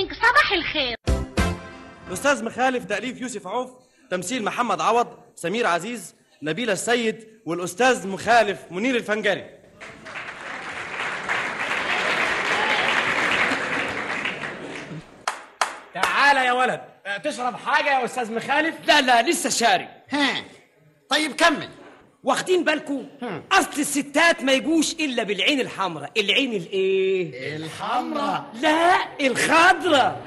مورنينج، صباح الخير. الأستاذ مخالف تأليف يوسف عوف، تمثيل محمد عوض، سمير عزيز، نبيلة السيد، والأستاذ مخالف منير الفنجري. تعالى يا ولد، تشرب حاجة يا أستاذ مخالف؟ لا لسه شاري. طيب كمل. واخدين بالكم؟ اصل الستات ما يجوش الا بالعين الحمراء. العين الايه؟ الحمراء. لا، الخضراء.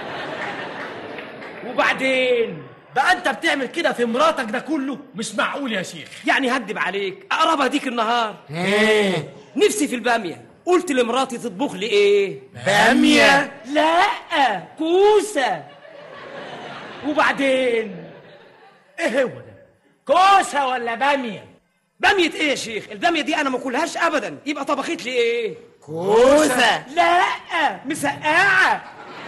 وبعدين بقى انت بتعمل كده في مراتك ده كله؟ مش معقول يا شيخ. يعني هكدب عليك، اقربها ديك النهار. نفسي في الباميه، قلت لمراتي تطبخ لي ايه؟ باميه؟ لا، كوسه. وبعدين ايه هو ده؟ كوسه ولا باميه؟ باميه ايه يا شيخ؟ الباميه دي انا ما اكلهاش ابدا. يبقى طبخت لي ايه؟ كوسه. لا، مسقعه.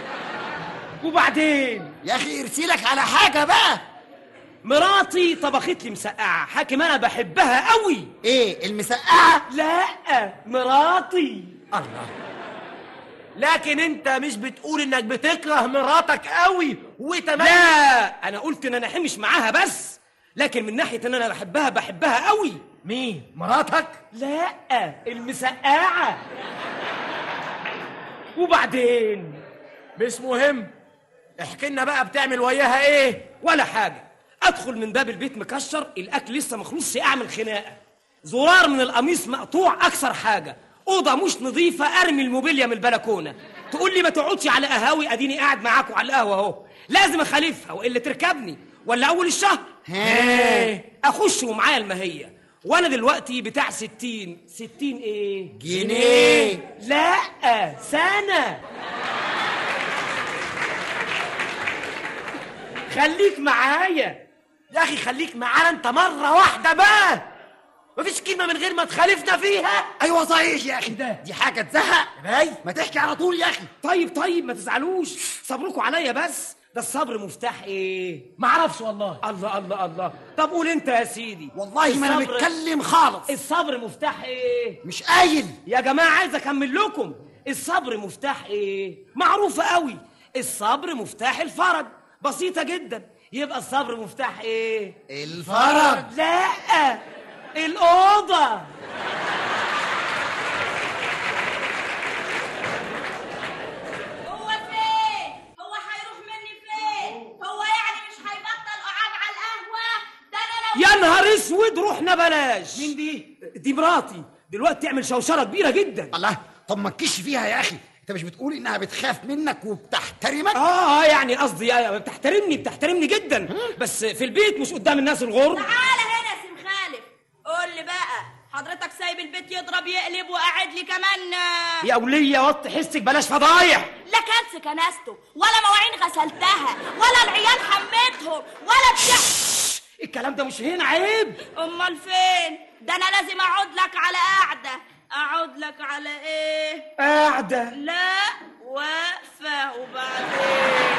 وبعدين يا اخي ارسلك على حاجه بقى. مراتي طبخت لي مسقعه، حاكم انا بحبها قوي. ايه المسقعه؟ لا، مراتي. الله. لكن انت مش بتقول انك بتكره مراتك قوي وتمام؟ لا، انا قلت ان انا حمش معاها بس، لكن من ناحيه ان انا بحبها قوي. مين؟ مراتك؟ لا، المسقعه. وبعدين مش مهم، احكي لنا بقى بتعمل وياها ايه؟ ولا حاجه. ادخل من باب البيت مكشر، الاكل لسه مخلوصش، اعمل خناقه، زرار من القميص مقطوع، اكثر حاجه، اوضه مش نظيفه، ارمي الموبيليا من البلكونه. تقول لي ما تقعدش على قهاوي، اديني قاعد معاكوا على القهوه اهو. لازم اخالفها والا تركبني، ولا اول الشهر اخش ومعايا المهيه. وانا دلوقتي بتاع 60 ايه؟ جنيه. لا، سنه. خليك معايا يا اخي، خليك معانا انت مره واحده بقى. مفيش كلمه من غير ما تخالفنا فيها. ايوه صحيح يا اخي، ده دي حاجه تزهق. ما تحكي على طول يا اخي. طيب ما تزعلوش، صبركوا عليا بس. ده الصبر مفتاح ايه؟ معرفش والله. الله. طب قول انت يا سيدي. والله ما انا متكلم خالص. الصبر مفتاح ايه؟ مش قايل يا جماعه، عايز اكمل لكم. الصبر مفتاح ايه؟ معروفه قوي. الصبر مفتاح الفرج، بسيطه جدا. يبقى الصبر مفتاح ايه؟ الفرج. لا، الاوضه. هو فين؟ هو هيروح مني فين؟ هو يعني مش هيبطل قعاد على القهوه؟ ده انا لو يا نهار اسود، روحنا بلاش. مين دي؟ دي مراتي، دلوقتي تعمل شوشره كبيره جدا. الله، طب ما تكش فيها يا اخي. انت مش بتقول انها بتخاف منك وبتحترمك؟ يعني قصدي بتحترمني جدا، بس في البيت مش قدام الناس الغرب. تعالى هنا يا سي مخالف، قول لي بقى، حضرتك سايب البيت يضرب يقلب وقاعد لي كمان؟ يا ولية وطي حسك، بلاش فضايح. لا كنس كنسته، ولا مواعين غسلتها، ولا العيال حميتهم، ولا بتاع. الكلام ده مش هنا، عيب. امال فين؟ ده انا لازم اقعد لك على قعده. اقعد لك على ايه؟ قاعدة؟ لا، واقفه. وبعدين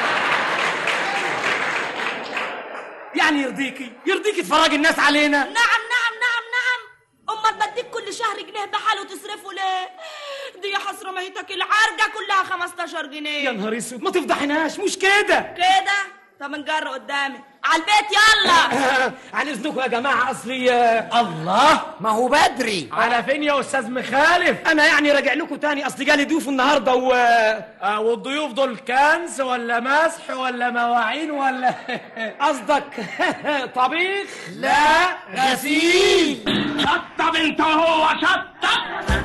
يعني يرضيكي تفرجي الناس علينا؟ نعم. امال بديك كل شهر جنيه بحاله تصرفه ليه؟ دي يا حسره مهيتك العرجه كلها 15 جنيه. يا نهار اسود، ما تفضحناش، مش كده. طب نجر قدامي على البيت يلا. عن اذنكم يا جماعه، اصلي الله، ما هو بدري. على فين يا استاذ مخالف؟ انا يعني راجع لكم تاني، اصلي جالي ضيوف النهارده والضيوف دول كنز ولا مسح ولا مواعين ولا قصدك طبيخ؟ لا، غسيل. شطب انت وهو شطب.